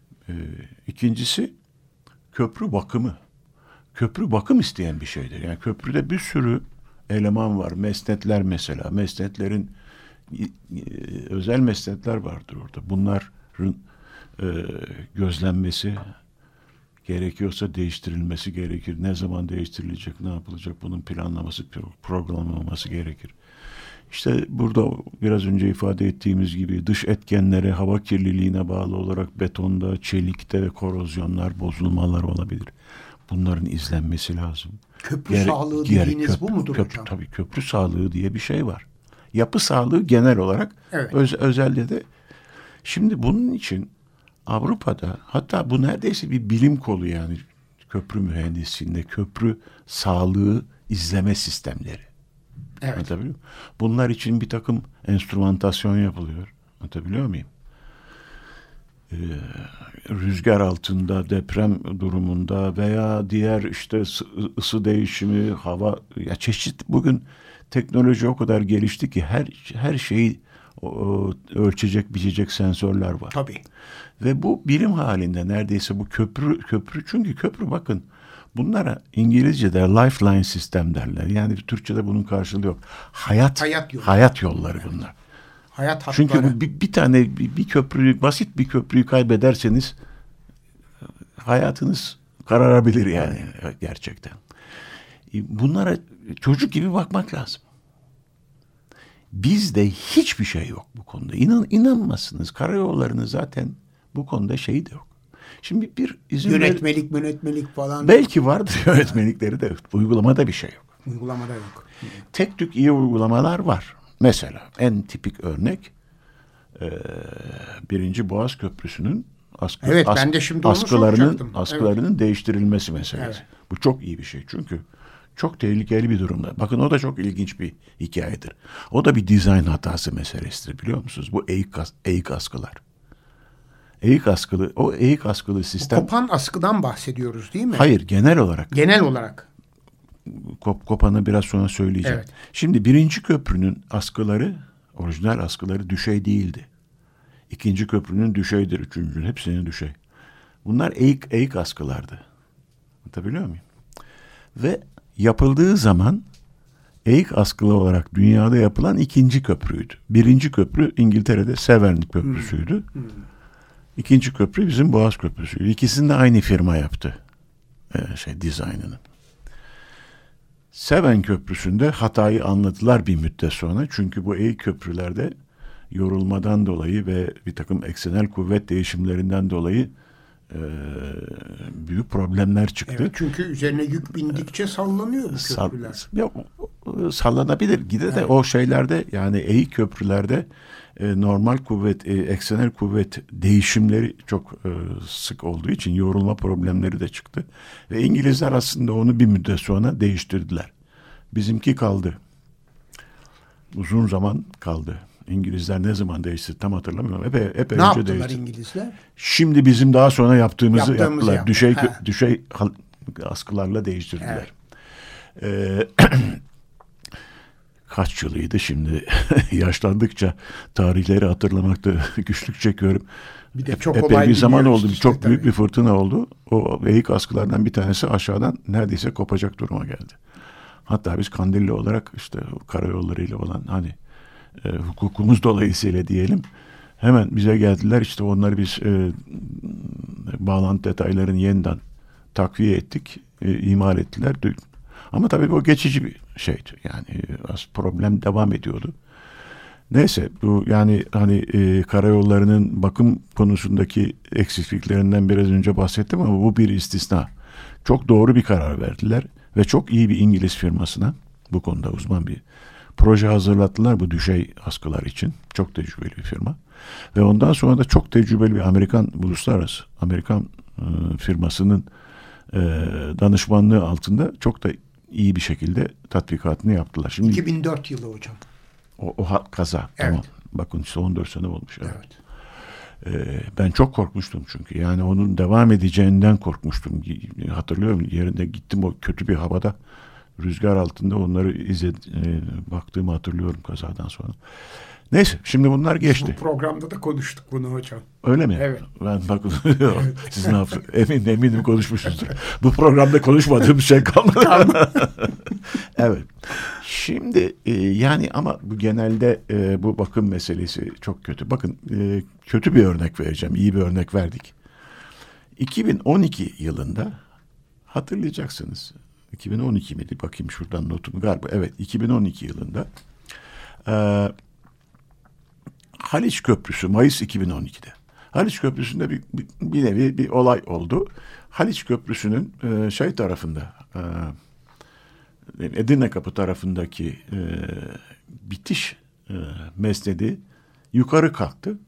İkincisi köprü bakımı. Köprü bakım isteyen bir şeydir. Yani köprüde bir sürü eleman var. Mesnetler mesela. Mesnetlerin özel mesnetler vardır orada. Bunların gözlenmesi gerekiyorsa değiştirilmesi gerekir. Ne zaman değiştirilecek, ne yapılacak, bunun planlaması, programlaması gerekir. İşte burada biraz önce ifade ettiğimiz gibi dış etkenlere, hava kirliliğine bağlı olarak betonda, çelikte korozyonlar, bozulmalar olabilir. Bunların izlenmesi lazım. Köprü sağlığı dediğiniz bu mudur hocam? Tabii köprü sağlığı diye bir şey var. Yapı sağlığı genel olarak, evet, özelde de. Şimdi bunun için Avrupa'da, hatta bu neredeyse bir bilim kolu, yani köprü mühendisliğinde köprü sağlığı izleme sistemleri. Evet. Bunlar için bir takım enstrümantasyon yapılıyor. Anlatabiliyor muyum? Rüzgar altında, deprem durumunda veya diğer işte ısı değişimi, hava, ya çeşit, bugün teknoloji o kadar gelişti ki her şeyi ölçecek, biçecek sensörler var. Tabii. Ve bu bilim halinde neredeyse bu köprü çünkü köprü, bakın, bunlara İngilizce'de lifeline sistem derler. Yani Türkçe'de bunun karşılığı yok. Hayat yolları bunlar. Hayat hatları. Çünkü bir tane bir köprüyü, basit bir köprüyü kaybederseniz hayatınız kararabilir yani, gerçekten. Bunlara çocuk gibi bakmak lazım. Bizde hiçbir şey yok bu konuda. İnanmazsınız. Karayollarının zaten bu konuda şeyi de yok. Şimdi bir izin yönetmelik falan. Belki vardır yönetmelikleri de. Uygulamada bir şey yok. Uygulamada yok. Tek tük iyi uygulamalar var. Mesela en tipik örnek 1. Boğaz Köprüsü'nün ben de şimdi askılarının değiştirilmesi meselesi. Evet. Bu çok iyi bir şey. Çünkü çok tehlikeli bir durumda. Bakın, o da çok ilginç bir hikayedir. O da bir dizayn hatası meselesidir, biliyor musunuz? Bu eğik askılar. O eğik askılı sistem. Kopan askıdan bahsediyoruz değil mi? Hayır, genel olarak. Genel olarak. Kopanı biraz sonra söyleyeceğim. Evet. Şimdi 1. köprünün askıları, orijinal askıları düşey değildi. 2. köprünün düşeydir, 3.'ünün hepsinin düşey. Bunlar eğik askılardı. Anlatabiliyor muyum? Ve yapıldığı zaman eğik askılı olarak dünyada yapılan 2. köprüydü. 1. köprü İngiltere'de Severn Köprüsü'ydü. 2. köprü bizim Boğaz Köprüsü'ydü. İkisini de aynı firma yaptı. Dizaynını. Severn Köprüsü'nde hatayı anladılar bir müddet sonra. Çünkü bu eğik köprülerde yorulmadan dolayı ve bir takım eksenel kuvvet değişimlerinden dolayı büyük problemler çıktı. Evet, çünkü üzerine yük bindikçe sallanıyor bu köprüler. Sallanabilir. Gide de o şeylerde, yani eğik köprülerde normal kuvvet, eksenel kuvvet değişimleri çok sık olduğu için yorulma problemleri de çıktı. Ve İngilizler aslında onu bir müddet sonra değiştirdiler. Bizimki kaldı. Uzun zaman kaldı. İngilizler ne zaman değişti tam hatırlamıyorum. Epey ne önce yaptılar değişti. İngilizler? Şimdi bizim daha sonra yaptığımızı yaptılar. Yaptı. askılarla değiştirdiler. Kaç yılıydı şimdi yaşlandıkça tarihleri hatırlamakta güçlük çekiyorum. Bir de çok epey bir zaman oldu. işte, çok büyük tabii. bir fırtına oldu. O eğik askılardan bir tanesi aşağıdan neredeyse kopacak duruma geldi. Hatta biz Kandilli olarak işte karayollarıyla olan hani hukukumuz dolayısıyla diyelim hemen bize geldiler, işte onları biz bağlantı detaylarını yeniden takviye ettik, imal ettiler. Ama tabii bu geçici bir şeydi. Yani problem devam ediyordu. Neyse bu yani hani karayollarının bakım konusundaki eksikliklerinden biraz önce bahsettim ama bu bir istisna. Çok doğru bir karar verdiler ve çok iyi bir İngiliz firmasına, bu konuda uzman bir proje hazırlattılar bu düşey askılar için. Çok tecrübeli bir firma. Ve ondan sonra da çok tecrübeli bir uluslararası Amerikan firmasının danışmanlığı altında çok da iyi bir şekilde tatbikatını yaptılar. Şimdi 2004 yılı hocam. O kaza. Evet. Tamam. Bakın işte 14 sene olmuş. Evet. Ben çok korkmuştum çünkü. Yani onun devam edeceğinden korkmuştum. Hatırlıyorum, yerinde gittim o kötü bir havada, rüzgar altında onları baktığımı hatırlıyorum kazadan sonra. Neyse şimdi bunlar geçti. Bu programda da konuştuk bunu hocam. Öyle mi? Evet. Ben bakın siz ne yaptınız? Eminim konuşmuşuzdur. Bu programda konuşmadığım şey kalmadı. Evet. Şimdi yani ama bu genelde bu bakım meselesi çok kötü. Bakın kötü bir örnek vereceğim. İyi bir örnek verdik. 2012 yılında hatırlayacaksınız. 2012 miydi? Bakayım şuradan notumu galiba. Evet, 2012 yılında Haliç Köprüsü, Mayıs 2012'de. Haliç Köprüsü'nde bir nevi bir olay oldu. Haliç Köprüsü'nün şey tarafında, Edirne Kapı tarafındaki bitiş mesnedi yukarı kalktı.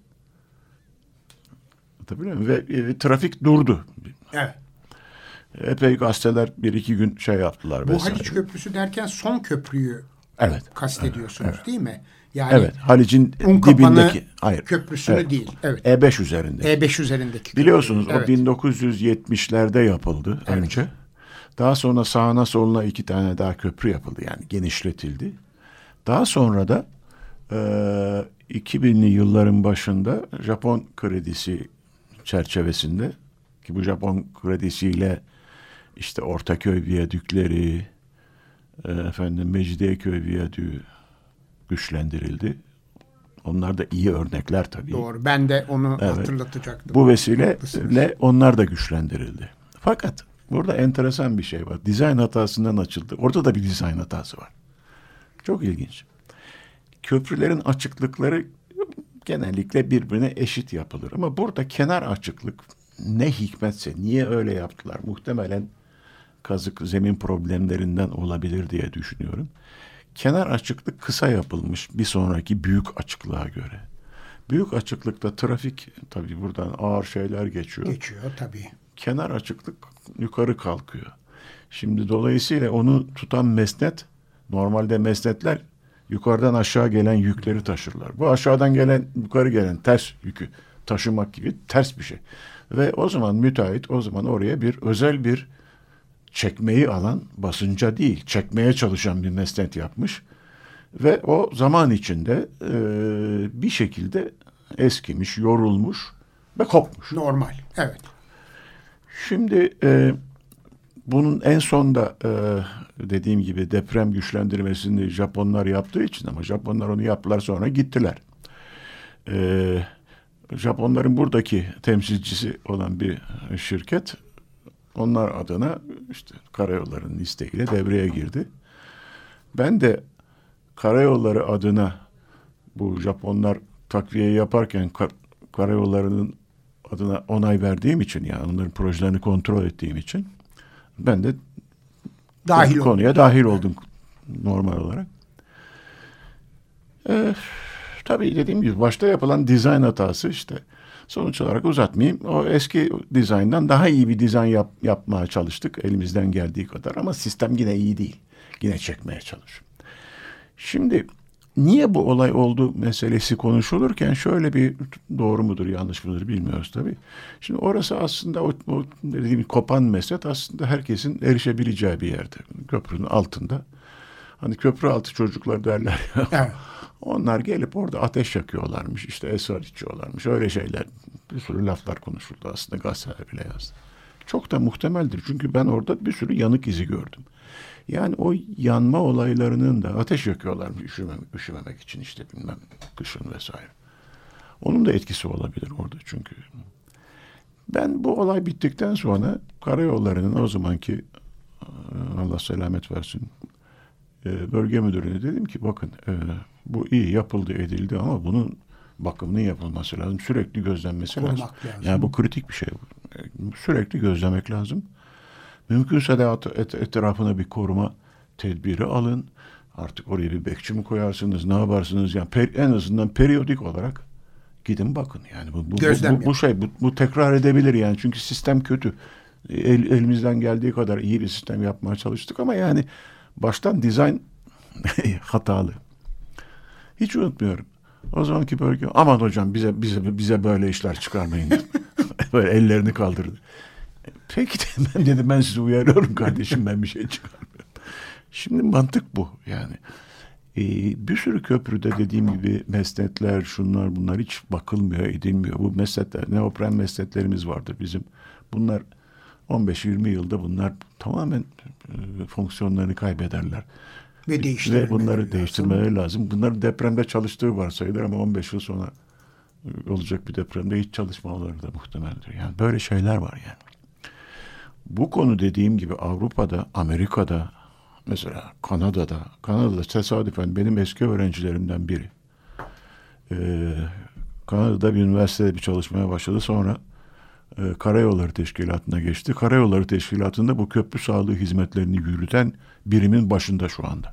Tabii mi? Ve trafik durdu. Evet. Epey gazeteler bir iki gün şey yaptılar. Bu vesaire. Haliç Köprüsü derken son köprüyü kastediyorsunuz değil mi? Yani evet, Haliç'in Unkapanı dibindeki köprüsünü değil. Evet. E5 üzerinde. E5 üzerindeki. Biliyorsunuz evet. O 1970'lerde yapıldı önce. Daha sonra sağına soluna 2 tane daha köprü yapıldı, yani genişletildi. Daha sonra da 2000'li yılların başında Japon kredisi çerçevesinde, ki bu Japon kredisiyle işte Ortaköy viyadükleri, Mecidiyeköy viyadüğü güçlendirildi. Onlar da iyi örnekler tabii. Doğru. Ben de onu hatırlatacaktım. Bu vesileyle onlar da güçlendirildi. Fakat burada enteresan bir şey var. Dizayn hatasından açıldı. Orada da bir dizayn hatası var. Çok ilginç. Köprülerin açıklıkları genellikle birbirine eşit yapılır. Ama burada kenar açıklık ne hikmetse, niye öyle yaptılar? Muhtemelen kazık zemin problemlerinden olabilir diye düşünüyorum. Kenar açıklık kısa yapılmış bir sonraki büyük açıklığa göre. Büyük açıklıkta trafik tabii buradan ağır şeyler geçiyor. Geçiyor tabii. Kenar açıklık yukarı kalkıyor. Şimdi dolayısıyla onu tutan mesnet, normalde mesnetler yukarıdan aşağı gelen yükleri taşırlar. Bu aşağıdan gelen yukarı gelen ters yükü taşımak gibi ters bir şey. Ve o zaman müteahhit oraya özel bir çekmeyi alan, basınca değil çekmeye çalışan bir mesnet yapmış. Ve o zaman içinde bir şekilde eskimiş, yorulmuş ve kopmuş. Normal, evet. Şimdi bunun en son da dediğim gibi deprem güçlendirmesini Japonlar yaptığı için, ama Japonlar onu yaptılar sonra gittiler. Japonların buradaki temsilcisi olan bir şirket onlar adına işte karayollarının isteğiyle devreye girdi. Ben de karayolları adına bu Japonlar takviye yaparken karayollarının adına onay verdiğim için, yani onların projelerini kontrol ettiğim için ben de konuya dahil oldum normal olarak. Tabii dediğim gibi başta yapılan dizayn hatası, işte sonuç olarak uzatmayayım. O eski dizayndan daha iyi bir dizayn yapmaya çalıştık elimizden geldiği kadar, ama sistem yine iyi değil. Yine çekmeye çalışıyor. Şimdi niye bu olay oldu meselesi konuşulurken şöyle bir, doğru mudur yanlış mıdır bilmiyoruz tabii. Şimdi orası aslında o dediğim kopan mesnet aslında herkesin erişebileceği bir yerde. Köprünün altında. Hani köprü altı çocuklar derler ya. Evet. Onlar gelip orada ateş yakıyorlarmış, işte esrar içiyorlarmış. Öyle şeyler, bir sürü laflar konuşuldu aslında, gazeteler bile yazdı. Çok da muhtemeldir çünkü ben orada bir sürü yanık izi gördüm. Yani o yanma olaylarının da, ateş yakıyorlarmış üşümemek için işte bilmem kışın vesaire. Onun da etkisi olabilir orada çünkü. Ben bu olay bittikten sonra karayollarının o zamanki, Allah selamet versin, bölge müdürüne dedim ki bakın bu iyi yapıldı edildi ama bunun bakımının yapılması lazım. Sürekli gözlenmesi lazım. Yani bu kritik bir şey. Sürekli gözlemek lazım. Mümkünse de etrafına bir koruma tedbiri alın. Artık oraya bir bekçi mi koyarsınız, ne yaparsınız? Yani en azından periyodik olarak gidin bakın. Yani bu tekrar edebilir yani. Çünkü sistem kötü. Elimizden geldiği kadar iyi bir sistem yapmaya çalıştık ama yani baştan dizayn hatalı. Hiç unutmuyorum. O zamanki bölge, aman hocam bize böyle işler çıkarmayın. Böyle ellerini kaldırdı. Peki ben sizi uyarıyorum kardeşim, ben bir şey çıkarmıyorum. Şimdi mantık bu yani. Bir sürü köprüde dediğim gibi mesnetler, şunlar bunlar hiç bakılmıyor, edilmiyor. Bu mesnetler, neopren mesnetlerimiz vardır bizim. Bunlar 15-20 yılda bunlar tamamen fonksiyonlarını kaybederler. Ve bunları değiştirmeleri lazım. Bunların depremde çalıştığı varsayılır ama 15 yıl sonra olacak bir depremde hiç çalışmaları da muhtemeldir. Yani böyle şeyler var yani. Bu konu dediğim gibi Avrupa'da, Amerika'da, mesela Kanada'da tesadüfen benim eski öğrencilerimden biri. Kanada'da bir üniversitede bir çalışmaya başladı. Sonra Karayolları Teşkilatı'na geçti. Karayolları Teşkilatı'nda bu köprü sağlığı hizmetlerini yürüten birimin başında şu anda.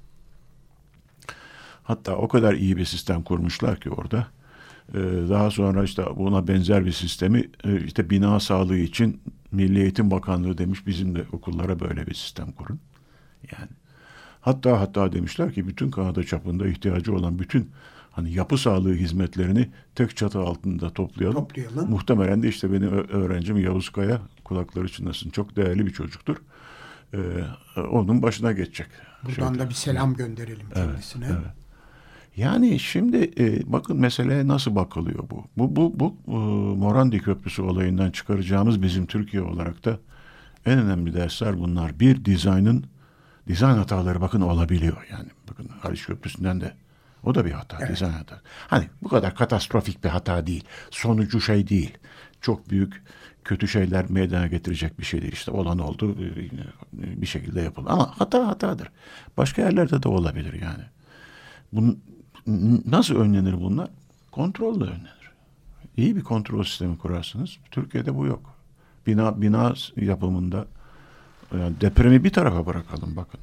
Hatta o kadar iyi bir sistem kurmuşlar ki orada. Daha sonra işte buna benzer bir sistemi işte bina sağlığı için Milli Eğitim Bakanlığı demiş, bizim de okullara böyle bir sistem kurun. Yani hatta demişler ki bütün Kanada çapında ihtiyacı olan bütün hani yapı sağlığı hizmetlerini tek çatı altında toplayalım. Muhtemelen de işte benim öğrencim Yavuz Kaya, kulakları çınlasın, çok değerli bir çocuktur. Onun başına geçecek. Buradan da bir selam gönderelim kendisine. Evet. Yani şimdi bakın meseleye nasıl bakılıyor bu. Bu Morandi Köprüsü olayından çıkaracağımız bizim Türkiye olarak da en önemli dersler bunlar. Bir, dizayn hataları bakın olabiliyor yani. Bakın Haliç Köprüsü'nden de o da bir hata, evet. Dizayn hatası. Hani bu kadar katastrofik bir hata değil. Sonucu şey değil. Çok büyük kötü şeyler meydana getirecek bir şey değil. İşte olan oldu, bir şekilde yapıldı. Ama hatadır. Başka yerlerde de olabilir yani. Nasıl önlenir bunlar? Kontrolle önlenir. İyi bir kontrol sistemi kurarsınız. Türkiye'de bu yok. Bina yapımında, yani depremi bir tarafa bırakalım bakın.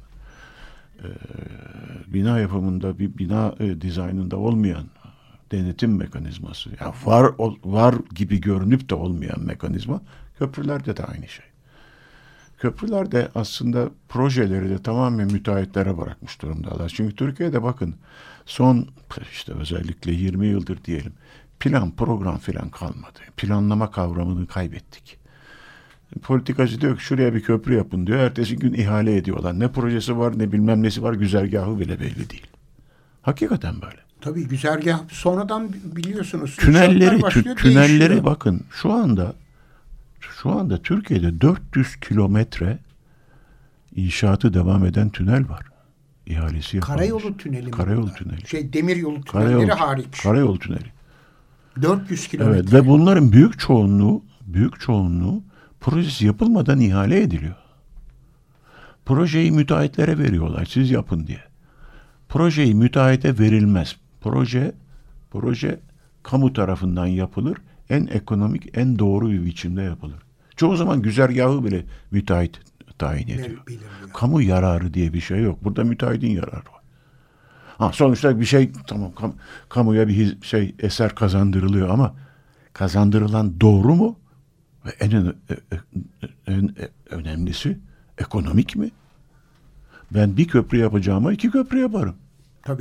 Bina yapımında, bir bina dizaynında olmayan denetim mekanizması, yani var gibi görünüp de olmayan mekanizma, köprülerde de aynı şey. Köprüler de aslında projeleri de tamamen müteahhitlere bırakmış durumdalar. Çünkü Türkiye'de bakın son işte özellikle 20 yıldır diyelim plan program filan kalmadı. Planlama kavramını kaybettik. Politikacı diyor ki şuraya bir köprü yapın diyor. Ertesi gün ihale ediyorlar. Ne projesi var ne bilmem nesi var, güzergahı bile belli değil. Hakikaten böyle. Tabii güzergah sonradan biliyorsunuz. Tünelleri bakın şu anda Türkiye'de 400 kilometre inşaatı devam eden tünel var. İhalesi yapılmış. Karayolu tüneli. Karayolu tüneli. Demiryolu tünelleri hariç. Karayolu tüneli. 400 kilometre. Evet, ve bunların büyük çoğunluğu projesi yapılmadan ihale ediliyor. Projeyi müteahhitlere veriyorlar, siz yapın diye. Projeyi müteahhite verilmez. Proje kamu tarafından yapılır. En ekonomik, en doğru bir biçimde yapılır. Çoğu zaman güzergahı bile müteahhit tayin ediyor. Kamu yararı diye bir şey yok. Burada müteahhitin yararı var. Sonuçta bir şey tamam, kamuya bir eser kazandırılıyor ama kazandırılan doğru mu? Ve en önemlisi ekonomik mi? Ben bir köprü yapacağıma 2 köprü yaparım. Tabii.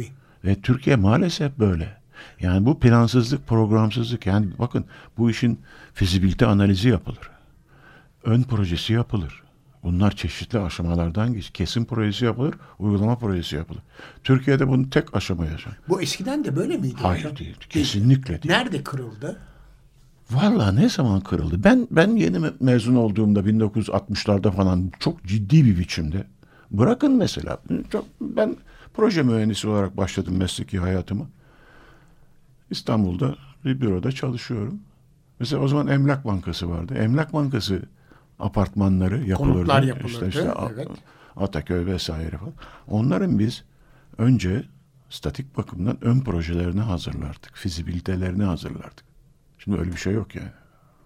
Ve Türkiye maalesef böyle. Yani bu plansızlık, programsızlık. Yani bakın bu işin fizibilite analizi yapılır. Ön projesi yapılır. Bunlar çeşitli aşamalardan geçer. Kesim projesi yapılır, uygulama projesi yapılır. Türkiye'de bunu tek aşama yaşar. Bu eskiden de böyle miydi Hayır hocam? değil. Kesinlikle değil. Nerede kırıldı? Vallahi ne zaman kırıldı? Ben yeni mezun olduğumda 1960'larda falan çok ciddi bir biçimde. Bırakın mesela. Ben proje mühendisi olarak başladım mesleki hayatıma. İstanbul'da bir büroda çalışıyorum. Mesela o zaman Emlak Bankası vardı. Emlak Bankası apartmanları yapılırdı. Konutlar yapılırdı. İşte evet. Ataköy vesaire falan. Onların biz önce statik bakımdan ön projelerini hazırlardık. Fizibilitelerini hazırlardık. Şimdi öyle bir şey yok yani.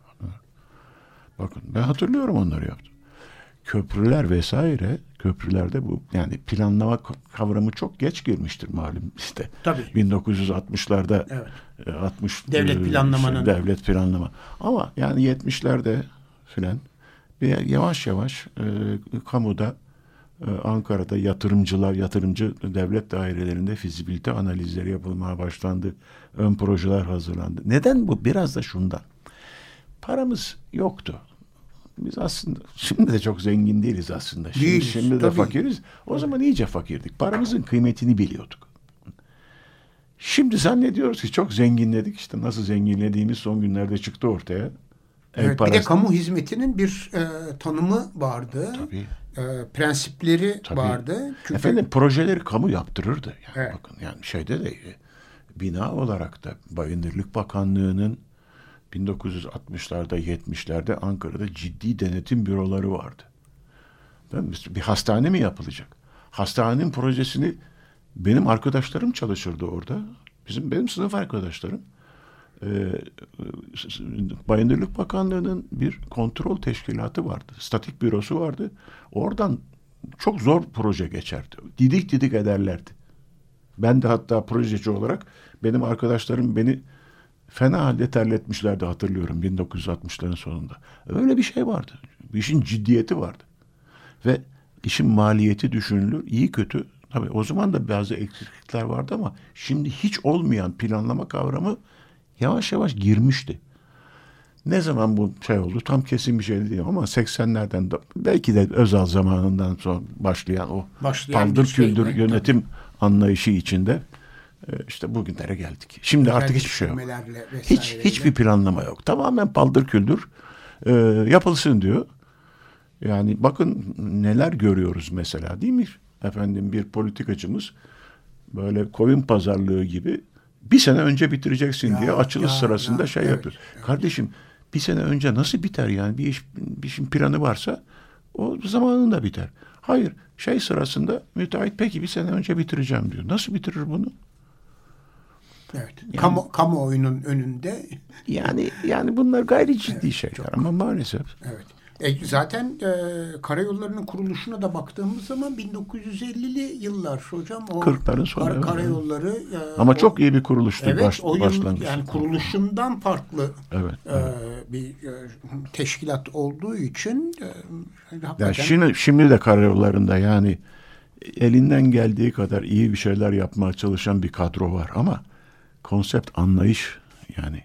Bakın ben hatırlıyorum onları yaptım. Köprüler vesaire, köprülerde bu yani planlama kavramı çok geç girmiştir malum işte. Tabii. 1960'larda Evet. 60 Devlet planlamanın. devlet planlama. Ama yani 70'lerde filan bir yavaş yavaş kamuda Ankara'da yatırımcı devlet dairelerinde fizibilite analizleri yapılmaya başlandı. Ön projeler hazırlandı. Neden bu? Biraz da şundan. Paramız yoktu. Biz aslında şimdi de çok zengin değiliz aslında. Şimdi de tabii. fakiriz. O zaman iyice fakirdik. Paramızın kıymetini biliyorduk. Şimdi zannediyoruz ki çok zenginledik. İşte nasıl zenginlediğimiz son günlerde çıktı ortaya. Evet, bir de kamu hizmetinin bir tanımı vardı. Tabii. Prensipleri Tabii. vardı. Çünkü... Efendim projeleri kamu yaptırırdı. Yani Evet. bakın yani şeyde de bina olarak da Bayındırlık Bakanlığı'nın 1960'larda 70'lerde Ankara'da ciddi denetim büroları vardı. Bir hastane mi yapılacak? Hastanenin projesini benim arkadaşlarım çalışırdı orada. Benim sınıf arkadaşlarım. Bayındırlık Bakanlığı'nın bir kontrol teşkilatı vardı. Statik bürosu vardı. Oradan çok zor proje geçerdi. Didik didik ederlerdi. Ben de hatta projeci olarak benim arkadaşlarım beni fena halde terletmişlerdi hatırlıyorum 1960'ların sonunda. Öyle bir şey vardı. İşin ciddiyeti vardı. Ve işin maliyeti düşünülür. İyi kötü. Tabii o zaman da bazı eksiklikler vardı ama şimdi hiç olmayan planlama kavramı yavaş yavaş girmişti. Ne zaman bu şey oldu tam kesin bir şey değil ama 80'lerden belki de Özal zamanından sonra başlayan o paldır küldür yönetim anlayışı içinde işte bugünlere geldik. Şimdi artık hiçbir şey yok. Hiçbir planlama yok. Tamamen paldır küldür yapılsın diyor. Yani bakın neler görüyoruz mesela değil mi? Efendim bir politikacımız böyle koyun pazarlığı gibi bir sene önce bitireceksin diye açılış sırasında yapıyor. Evet. Kardeşim bir sene önce nasıl biter yani bir işin planı varsa o zamanında biter. Hayır sırasında müteahhit peki bir sene önce bitireceğim diyor. Nasıl bitirir bunu? Evet. Yani, kamuoyunun önünde. Yani bunlar gayri ciddi şeyler ama maalesef. Evet. Zaten karayollarının kuruluşuna da baktığımız zaman 1950'li yıllar hocam. 40'ların sonu. Karayolları. Ama çok iyi bir kuruluştu başlangıçta. Yani kuruluşundan farklı bir teşkilat olduğu için hakikaten. Yani şimdi de karayollarında yani elinden geldiği kadar iyi bir şeyler yapmaya çalışan bir kadro var ama konsept anlayış yani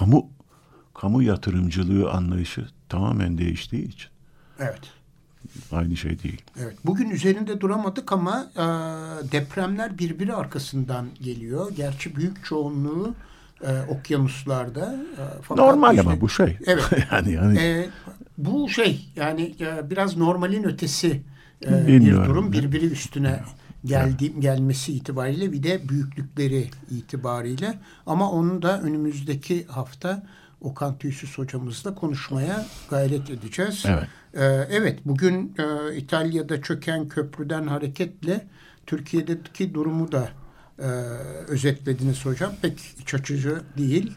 kamu yatırımcılığı anlayışı tamamen değiştiği için. Evet. Aynı şey değil. Evet. Bugün üzerinde duramadık ama depremler birbiri arkasından geliyor. Gerçi büyük çoğunluğu okyanuslarda. Normal ama bu şey. Evet. yani bu yani biraz normalin ötesi bir durum. Birbiri üstüne gelmesi itibariyle bir de büyüklükleri itibariyle. Ama onu da önümüzdeki hafta Okan Tüysüz hocamızla konuşmaya gayret edeceğiz. Evet. Evet, bugün İtalya'da çöken köprüden hareketle Türkiye'deki durumu da özetlediniz hocam. Pek iç açıcı değil.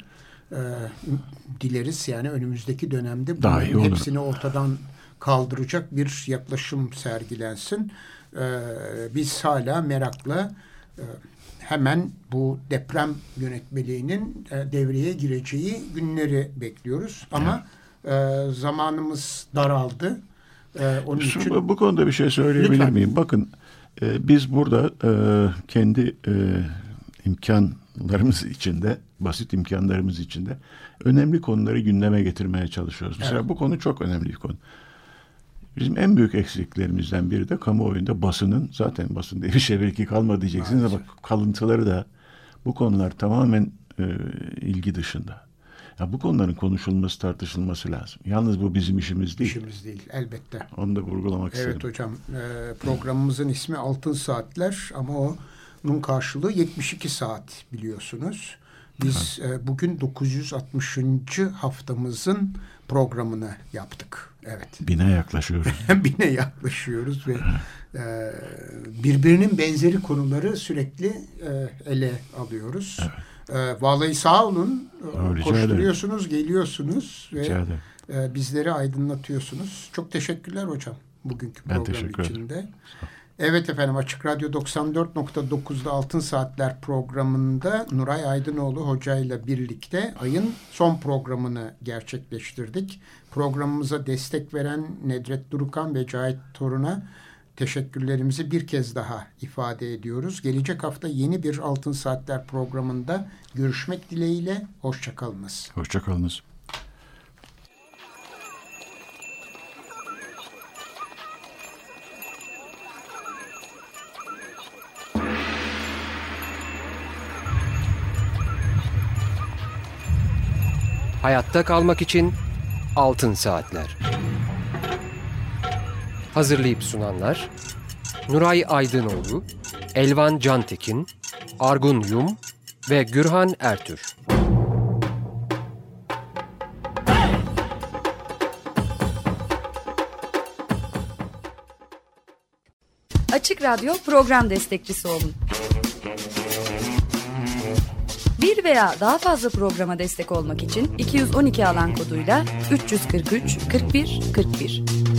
Dileriz yani önümüzdeki dönemde bunların hepsini ortadan kaldıracak bir yaklaşım sergilensin. Biz hala merakla hemen bu deprem yönetmeliğinin devreye gireceği günleri bekliyoruz. Ama zamanımız daraldı. Onun için... Bu konuda bir şey söyleyebilir miyim? Bakın biz burada kendi imkanlarımız içinde, basit imkanlarımız içinde önemli konuları gündeme getirmeye çalışıyoruz. Mesela bu konu çok önemli bir konu. Bizim en büyük eksiklerimizden biri de kamuoyunda basının, zaten basın diye bir şey belki kalmadı diyeceksiniz ama kalıntıları da, bu konular tamamen ilgi dışında. Ya bu konuların konuşulması, tartışılması lazım. Yalnız bu bizim işimiz değil. İşimiz değil, elbette. Onu da vurgulamak istedim. Evet hocam, programımızın ismi Altın Saatler ama onun karşılığı 72 saat biliyorsunuz. Biz bugün 960. haftamızın programını yaptık. Evet. 1000'e yaklaşıyoruz. 1000'e yaklaşıyoruz ve birbirinin benzeri konuları sürekli ele alıyoruz. Evet. Vallahi sağ olun. Koşturuyorsunuz, geliyorsunuz ve bizleri aydınlatıyorsunuz. Çok teşekkürler hocam bugünkü program içinde. Evet efendim, Açık Radyo 94.9'da Altın Saatler programında Nuray Aydınoğlu Hoca ile birlikte ayın son programını gerçekleştirdik. Programımıza destek veren Nedret Durukan ve Cahit Torun'a teşekkürlerimizi bir kez daha ifade ediyoruz. Gelecek hafta yeni bir Altın Saatler programında görüşmek dileğiyle. Hoşçakalınız. Hoşçakalınız. Hayatta kalmak için Altın Saatler. Hazırlayıp sunanlar Nuray Aydınoğlu, Elvan Cantekin, Argun Yum ve Gürhan Ertür. Açık Radyo program destekçisi olun. Bir veya daha fazla programa destek olmak için 212 alan koduyla 343 41 41.